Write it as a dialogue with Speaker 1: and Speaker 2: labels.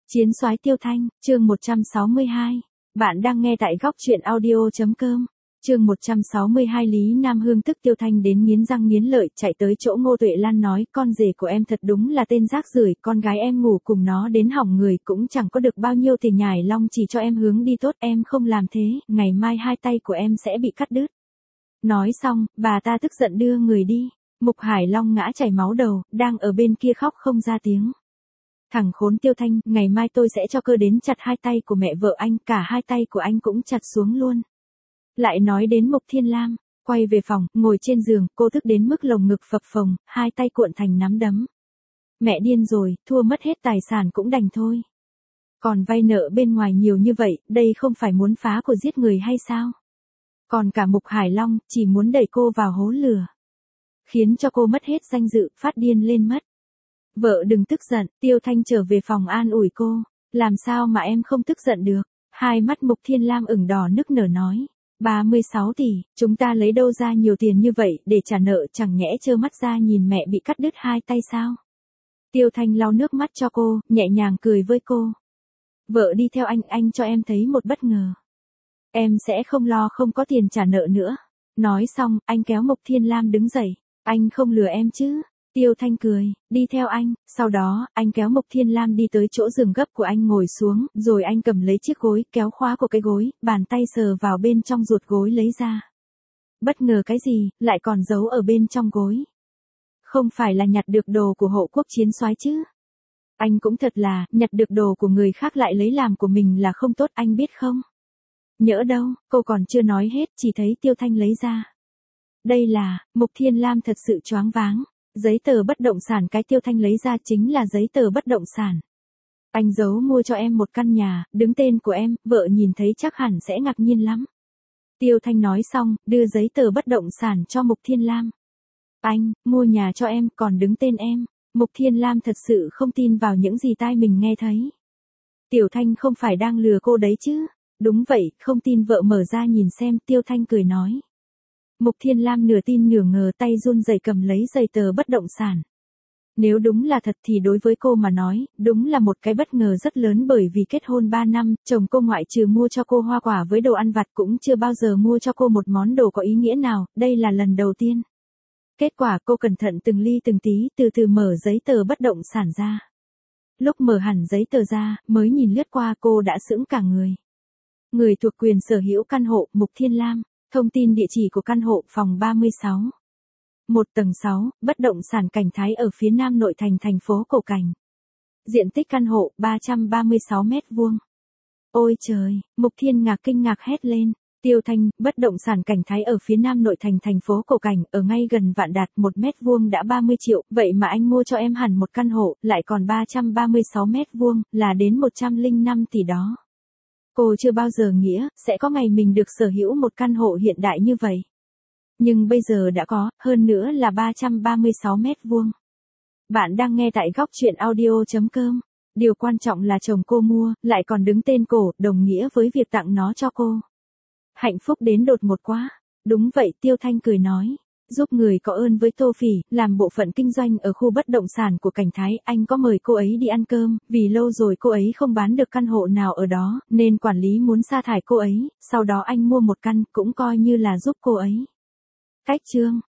Speaker 1: Chiến soái Tiêu Thanh, chương 162. Bạn đang nghe tại góc truyện audio.com. Chương 162 Lý Nam Hương tức Tiêu Thanh đến nghiến răng nghiến lợi chạy tới chỗ Ngô Tuệ Lan nói con rể của em thật đúng là tên rác rưởi, con gái em ngủ cùng nó đến hỏng người cũng chẳng có được bao nhiêu thì nhải long chỉ cho em hướng đi tốt, em không làm thế, ngày mai hai tay của em sẽ bị cắt đứt. Nói xong, bà ta tức giận đưa người đi. Mục Hải Long ngã chảy máu đầu, đang ở bên kia khóc không ra tiếng. Thằng khốn Tiêu Thanh, ngày mai tôi sẽ cho cơ đến chặt hai tay của mẹ vợ anh, cả hai tay của anh cũng chặt xuống luôn. Lại nói đến Mục Thiên Lam, quay về phòng, ngồi trên giường, cô thức đến mức lồng ngực phập phồng, hai tay cuộn thành nắm đấm. Mẹ điên rồi, thua mất hết tài sản cũng đành thôi. Còn vay nợ bên ngoài nhiều như vậy, đây không phải muốn phá của giết người hay sao? Còn cả Mục Hải Long, chỉ muốn đẩy cô vào hố lửa. Khiến cho cô mất hết danh dự, phát điên lên mất. Vợ đừng tức giận, Tiêu Thanh trở về phòng an ủi cô. Làm sao mà em không tức giận được? Hai mắt Mục Thiên Lam ửng đỏ nức nở nói. 36 tỷ, chúng ta lấy đâu ra nhiều tiền như vậy để trả nợ, chẳng nhẽ trơ mắt ra nhìn mẹ bị cắt đứt hai tay sao? Tiêu Thanh lau nước mắt cho cô, nhẹ nhàng cười với cô. Vợ đi theo anh cho em thấy một bất ngờ. Em sẽ không lo không có tiền trả nợ nữa. Nói xong, anh kéo Mục Thiên Lam đứng dậy. Anh không lừa em chứ? Tiêu Thanh cười, đi theo anh, sau đó, anh kéo Mục Thiên Lam đi tới chỗ giường gấp của anh ngồi xuống, rồi anh cầm lấy chiếc gối, kéo khóa của cái gối, bàn tay sờ vào bên trong ruột gối lấy ra. Bất ngờ cái gì, lại còn giấu ở bên trong gối. Không phải là nhặt được đồ của hộ quốc chiến soái chứ? Anh cũng thật là, nhặt được đồ của người khác lại lấy làm của mình là không tốt, anh biết không? Nhỡ đâu, cô còn chưa nói hết, chỉ thấy Tiêu Thanh lấy ra. Đây là, Mục Thiên Lam thật sự choáng váng. Giấy tờ bất động sản cái Tiêu Thanh lấy ra chính là giấy tờ bất động sản. Anh giấu mua cho em một căn nhà, đứng tên của em, vợ nhìn thấy chắc hẳn sẽ ngạc nhiên lắm. Tiêu Thanh nói xong, đưa giấy tờ bất động sản cho Mục Thiên Lam. Anh, mua nhà cho em, còn đứng tên em. Mục Thiên Lam thật sự không tin vào những gì tai mình nghe thấy. Tiểu Thanh không phải đang lừa cô đấy chứ? Đúng vậy, không tin vợ mở ra nhìn xem, Tiêu Thanh cười nói. Mục Thiên Lam nửa tin nửa ngờ tay run rẩy cầm lấy giấy tờ bất động sản. Nếu đúng là thật thì đối với cô mà nói, đúng là một cái bất ngờ rất lớn bởi vì kết hôn 3 năm, chồng cô ngoại trừ mua cho cô hoa quả với đồ ăn vặt cũng chưa bao giờ mua cho cô một món đồ có ý nghĩa nào, đây là lần đầu tiên. Kết quả cô cẩn thận từng ly từng tí từ từ mở giấy tờ bất động sản ra. Lúc mở hẳn giấy tờ ra, mới nhìn lướt qua cô đã sững cả người. Người thuộc quyền sở hữu căn hộ Mục Thiên Lam. Thông tin địa chỉ của căn hộ phòng 36. 1 tầng 6, bất động sản Cảnh Thái ở phía nam nội thành thành phố Cổ Cảnh. Diện tích căn hộ 336 mét vuông. Ôi trời, Mục Thiên Ngạc kinh ngạc hét lên. Tiêu Thanh, bất động sản Cảnh Thái ở phía nam nội thành thành phố Cổ Cảnh, ở ngay gần Vạn Đạt, 1 mét vuông đã 30 triệu, vậy mà anh mua cho em hẳn một căn hộ, lại còn 336 mét vuông, là đến 105 tỷ đó. Cô chưa bao giờ nghĩ sẽ có ngày mình được sở hữu một căn hộ hiện đại như vậy. Nhưng bây giờ đã có, hơn nữa là 336 mét vuông. Bạn đang nghe tại góc truyện audio.com. Điều quan trọng là chồng cô mua, lại còn đứng tên cổ, đồng nghĩa với việc tặng nó cho cô. Hạnh phúc đến đột ngột quá. Đúng vậy, Tiêu Thanh cười nói. Giúp người có ơn với Tô Phỉ, làm bộ phận kinh doanh ở khu bất động sản của Cảnh Thái, anh có mời cô ấy đi ăn cơm, vì lâu rồi cô ấy không bán được căn hộ nào ở đó, nên quản lý muốn sa thải cô ấy, sau đó anh mua một căn, cũng coi như là giúp cô ấy. Cách chương.